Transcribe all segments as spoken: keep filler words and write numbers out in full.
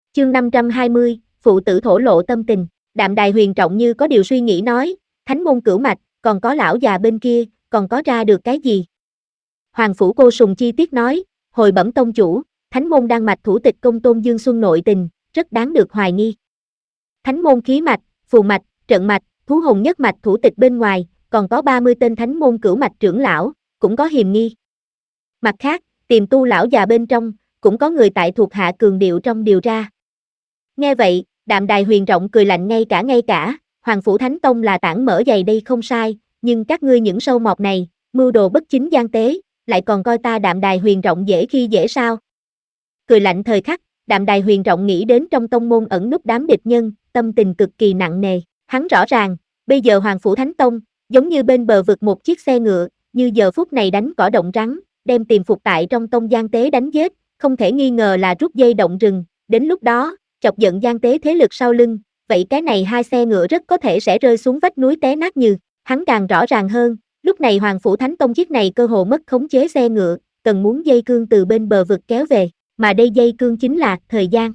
Chương năm trăm hai mươi, phụ tử thổ lộ tâm tình. Đạm Đài Huyền Trọng như có điều suy nghĩ nói, thánh môn cửu mạch, còn có lão già bên kia, còn có ra được cái gì? Hoàng Phủ Cô Sùng chi tiết nói, hồi bẩm tông chủ, thánh môn đan mạch thủ tịch công tôn Dương Xuân nội tình, rất đáng được hoài nghi. Thánh môn khí mạch, phù mạch, trận mạch, thú hồn nhất mạch thủ tịch bên ngoài, còn có ba mươi tên thánh môn cửu mạch trưởng lão, cũng có hiềm nghi. Mặt khác, tiềm tu lão già bên trong, cũng có người tại thuộc hạ cường điệu trong điều tra. Nghe vậy, Đạm Đài Huyền Trọng cười lạnh ngay cả ngay cả, Hoàng Phủ Thánh Tông là tảng mỡ dày đây không sai, nhưng các ngươi những sâu mọt này, mưu đồ bất chính gian tế, lại còn coi ta Đạm Đài Huyền Trọng dễ khi dễ sao? Cười lạnh thời khắc, Đạm Đài Huyền Trọng nghĩ đến trong tông môn ẩn núp đám địch nhân, tâm tình cực kỳ nặng nề, hắn rõ ràng, bây giờ Hoàng Phủ Thánh Tông, giống như bên bờ vực một chiếc xe ngựa, như giờ phút này đánh cỏ động rắn, đem tìm phục tại trong tông gian tế đánh giết, không thể nghi ngờ là rút dây động rừng, đến lúc đó, chọc giận gian tế thế lực sau lưng, vậy cái này hai xe ngựa rất có thể sẽ rơi xuống vách núi té nát như, hắn càng rõ ràng hơn, lúc này Hoàng Phủ Thánh Tông chiếc này cơ hồ mất khống chế xe ngựa, cần muốn dây cương từ bên bờ vực kéo về, mà đây dây cương chính là thời gian.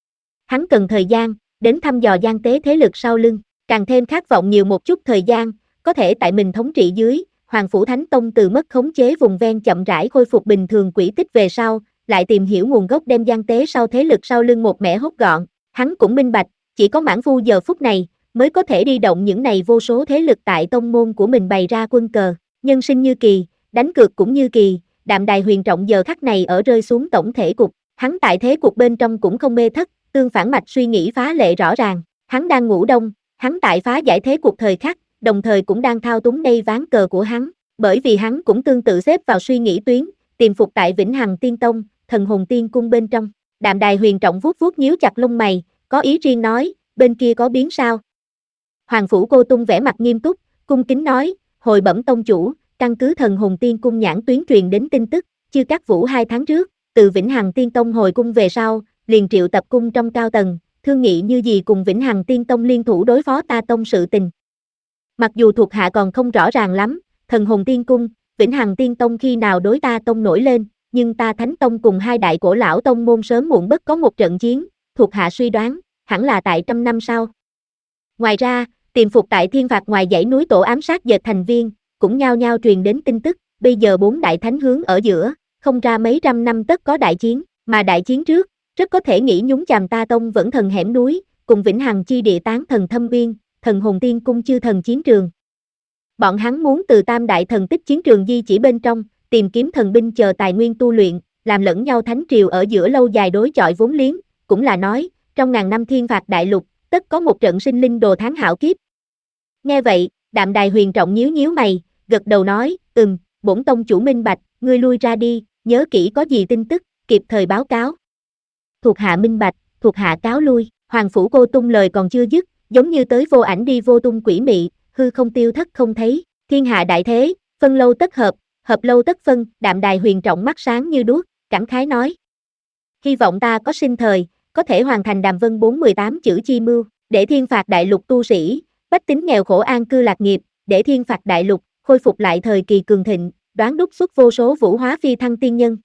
Hắn cần thời gian, đến thăm dò gian tế thế lực sau lưng, càng thêm khát vọng nhiều một chút thời gian, có thể tại mình thống trị dưới, Hoàng Phủ Thánh Tông từ mất khống chế vùng ven chậm rãi khôi phục bình thường quỹ tích về sau, lại tìm hiểu nguồn gốc đem gian tế sau thế lực sau lưng một mẻ hốt gọn, hắn cũng minh bạch, chỉ có Mãn Phu giờ phút này, mới có thể đi động những này vô số thế lực tại tông môn của mình bày ra quân cờ, nhân sinh như kỳ, đánh cược cũng như kỳ, Đạm Đài Huyền Trọng giờ khắc này ở rơi xuống tổng thể cục, hắn tại thế cục bên trong cũng không mê thất, tương phản mạch suy nghĩ phá lệ rõ ràng, hắn đang ngủ đông, hắn tại phá giải thế cục thời khắc, đồng thời cũng đang thao túng đây ván cờ của hắn, bởi vì hắn cũng tương tự xếp vào suy nghĩ tuyến, tìm phục tại Vĩnh Hằng Tiên Tông, Thần Hồn Tiên Cung bên trong. Đạm Đài Huyền Trọng vuốt vuốt nhíu chặt lông mày, có ý riêng nói, bên kia có biến sao? Hoàng Phủ Cô Tung vẻ mặt nghiêm túc, cung kính nói, hồi bẩm tông chủ, căn cứ Thần Hồn Tiên Cung nhãn tuyến truyền đến tin tức, Chư Cát Vũ hai tháng trước, từ Vĩnh Hằng Tiên Tông hồi cung về sau, liền triệu tập cung trong cao tầng, thương nghị như gì cùng Vĩnh Hằng Tiên Tông liên thủ đối phó ta tông sự tình. Mặc dù thuộc hạ còn không rõ ràng lắm, Thần Hồn Tiên Cung, Vĩnh Hằng Tiên Tông khi nào đối ta tông nổi lên, nhưng ta Thánh Tông cùng hai đại cổ lão tông môn sớm muộn bất có một trận chiến, thuộc hạ suy đoán, hẳn là tại trăm năm sau. Ngoài ra, tiềm phục tại Thiên Phạt ngoài dãy núi tổ ám sát dệt thành viên, cũng nhao nhao truyền đến tin tức, bây giờ bốn đại thánh hướng ở giữa, không ra mấy trăm năm tất có đại chiến, mà đại chiến trước, rất có thể nghĩ nhúng chàm ta tông vẫn thần hẻm núi, cùng Vĩnh Hằng chi địa tán thần thâm uyên, Thần Hồn Tiên Cung chư thần chiến trường. Bọn hắn muốn từ tam đại thần tích chiến trường di chỉ bên trong, tìm kiếm thần binh chờ tài nguyên tu luyện, làm lẫn nhau thánh triều ở giữa lâu dài đối chọi vốn liếng, cũng là nói, trong ngàn năm thiên phạt đại lục, tất có một trận sinh linh đồ tháng hảo kiếp. Nghe vậy, Đạm Đài Huyền Trọng nhíu nhíu mày, gật đầu nói, ừm, bổn tông chủ minh bạch, ngươi lui ra đi, nhớ kỹ có gì tin tức, kịp thời báo cáo. Thuộc hạ minh bạch, thuộc hạ cáo lui, Hoàng Phủ Cô Tung lời còn chưa dứt, giống như tới vô ảnh đi vô tung quỷ mị, hư không tiêu thất không thấy, thiên hạ đại thế, phân lâu tất hợp, hợp lâu tất phân, Đạm Đài Huyền Trọng mắt sáng như đuốc, cảm khái nói. Hy vọng ta có sinh thời, có thể hoàn thành Đàm Vân bốn mươi tám chữ chi mưu, để thiên phạt đại lục tu sĩ, bách tính nghèo khổ an cư lạc nghiệp, để thiên phạt đại lục, khôi phục lại thời kỳ cường thịnh, đoán đúc xuất vô số vũ hóa phi thăng tiên nhân.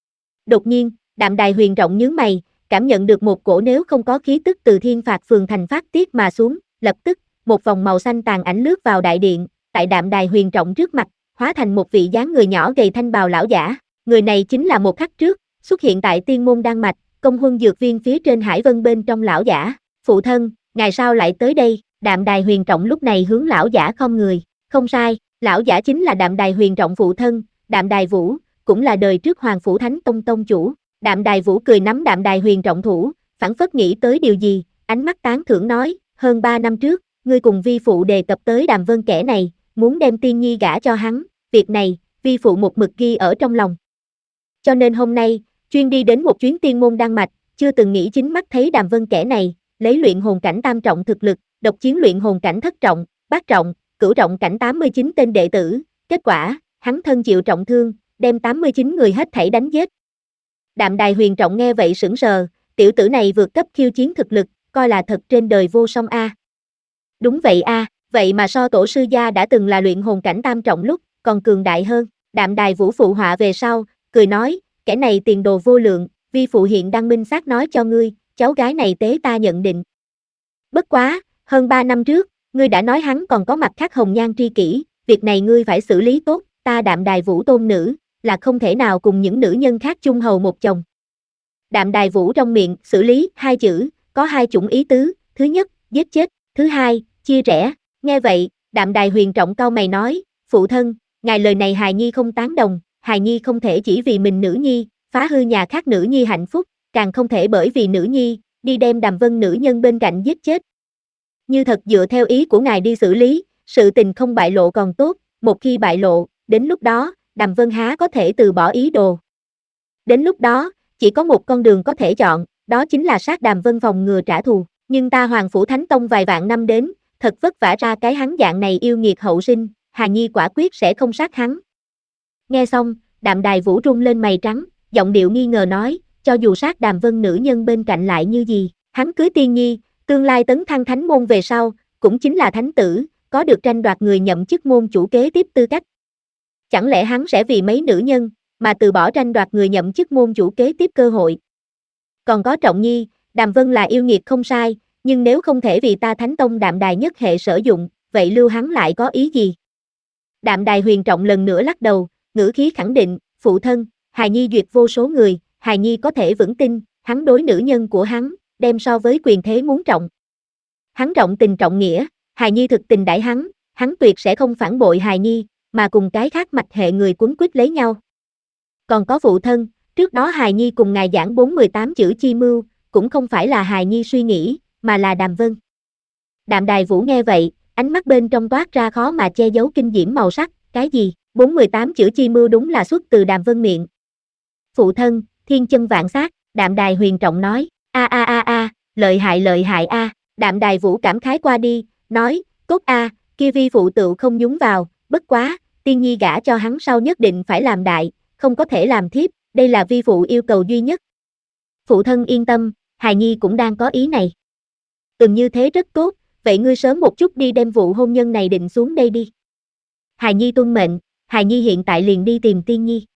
Đột nhiên, Đạm Đài Huyền Trọng nhướng mày, cảm nhận được một cổ nếu không có khí tức từ thiên phạt phường thành phát tiết mà xuống, lập tức, một vòng màu xanh tàn ảnh lướt vào đại điện, tại Đạm Đài Huyền Trọng trước mặt, hóa thành một vị dáng người nhỏ gầy thanh bào lão giả, người này chính là một khắc trước, xuất hiện tại Tiên Môn Đan Mạch, Công Huân Dược Viên phía trên Hải Vân bên trong lão giả, phụ thân, ngài sao lại tới đây? Đạm Đài Huyền Trọng lúc này hướng lão giả khom người, không sai, lão giả chính là Đạm Đài Huyền Trọng phụ thân, Đạm Đài Vũ, cũng là đời trước Hoàng Phủ Thánh Tông tông chủ. Đạm Đài Vũ cười nắm Đạm Đài Huyền Trọng thủ, phảng phất nghĩ tới điều gì, ánh mắt tán thưởng nói, hơn ba năm trước, ngươi cùng vi phụ đề cập tới Đàm Vân kẻ này, muốn đem Tiên Nhi gả cho hắn, việc này, vi phụ một mực ghi ở trong lòng. Cho nên hôm nay, chuyên đi đến một chuyến Tiên Môn Đan Mạch, chưa từng nghĩ chính mắt thấy Đàm Vân kẻ này, lấy luyện hồn cảnh tam trọng thực lực, độc chiến luyện hồn cảnh thất trọng, bát trọng, cửu trọng cảnh tám mươi chín tên đệ tử, kết quả, hắn thân chịu trọng thương, đem tám mươi chín người hết thảy đánh giết. Đạm Đài Huyền Trọng nghe vậy sững sờ, tiểu tử này vượt cấp khiêu chiến thực lực, coi là thật trên đời vô song a. Đúng vậy a, vậy mà so tổ sư gia đã từng là luyện hồn cảnh tam trọng lúc, còn cường đại hơn. Đạm Đài Vũ phụ họa về sau, cười nói, kẻ này tiền đồ vô lượng, vi phụ hiện đang minh xác nói cho ngươi, cháu gái này tế ta nhận định. Bất quá, hơn ba năm trước, ngươi đã nói hắn còn có mặt khác hồng nhan tri kỷ, việc này ngươi phải xử lý tốt, ta Đạm Đài Vũ tôn nữ, là không thể nào cùng những nữ nhân khác chung hầu một chồng. Đạm Đài Vũ trong miệng, xử lý, hai chữ, có hai chủng ý tứ, thứ nhất, giết chết, thứ hai, chia rẽ. Nghe vậy, Đạm Đài Huyền trọng cau mày nói, phụ thân, ngài lời này hài nhi không tán đồng, hài nhi không thể chỉ vì mình nữ nhi, phá hư nhà khác nữ nhi hạnh phúc, càng không thể bởi vì nữ nhi, đi đem Đàm Vân nữ nhân bên cạnh giết chết. Như thật dựa theo ý của ngài đi xử lý, sự tình không bại lộ còn tốt, một khi bại lộ, đến lúc đó, Đàm Vân há có thể từ bỏ ý đồ. Đến lúc đó, chỉ có một con đường có thể chọn, đó chính là sát Đàm Vân phòng ngừa trả thù, nhưng ta Hoàng Phủ Thánh Tông vài vạn năm đến, thật vất vả ra cái hắn dạng này yêu nghiệt hậu sinh, Hà Nhi quả quyết sẽ không sát hắn. Nghe xong, Đạm Đài Vũ rung lên mày trắng, giọng điệu nghi ngờ nói, cho dù sát Đàm Vân nữ nhân bên cạnh lại như gì, hắn cưới Tiên Nhi, tương lai tấn thăng thánh môn về sau, cũng chính là thánh tử, có được tranh đoạt người nhậm chức môn chủ kế tiếp tư cách. Chẳng lẽ hắn sẽ vì mấy nữ nhân, mà từ bỏ tranh đoạt người nhậm chức môn chủ kế tiếp cơ hội? Còn có Trọng Nhi, Đàm Vân là yêu nghiệt không sai, nhưng nếu không thể vì ta Thánh Tông Đạm Đài nhất hệ sử dụng, vậy lưu hắn lại có ý gì? Đạm Đài Huyền trọng lần nữa lắc đầu, ngữ khí khẳng định, phụ thân, hài nhi duyệt vô số người, hài nhi có thể vững tin, hắn đối nữ nhân của hắn, đem so với quyền thế muốn trọng. Hắn trọng tình trọng nghĩa, hài nhi thực tình đãi hắn, hắn tuyệt sẽ không phản bội hài nhi, mà cùng cái khác mạch hệ người quấn quýt lấy nhau. Còn có phụ thân, trước đó hài nhi cùng ngài giảng bốn mươi tám chữ chi mưu, cũng không phải là hài nhi suy nghĩ, mà là Đàm Vân. Đạm Đài Vũ nghe vậy, ánh mắt bên trong toát ra khó mà che giấu kinh diễm màu sắc, cái gì, bốn mươi tám chữ chi mưu đúng là xuất từ Đàm Vân miệng. Phụ thân, thiên chân vạn sát, Đạm Đài Huyền trọng nói, a a a a, lợi hại lợi hại a, Đạm Đài Vũ cảm khái qua đi, nói, cốt a, kia vi phụ tựu không nhúng vào, bất quá, Tiên Nhi gả cho hắn sau nhất định phải làm đại, không có thể làm thiếp, đây là vi phụ yêu cầu duy nhất. Phụ thân yên tâm, hài nhi cũng đang có ý này. Ừm như thế rất tốt, vậy ngươi sớm một chút đi đem vụ hôn nhân này định xuống đây đi. Hài nhi tuân mệnh, hài nhi hiện tại liền đi tìm Tiên Nhi.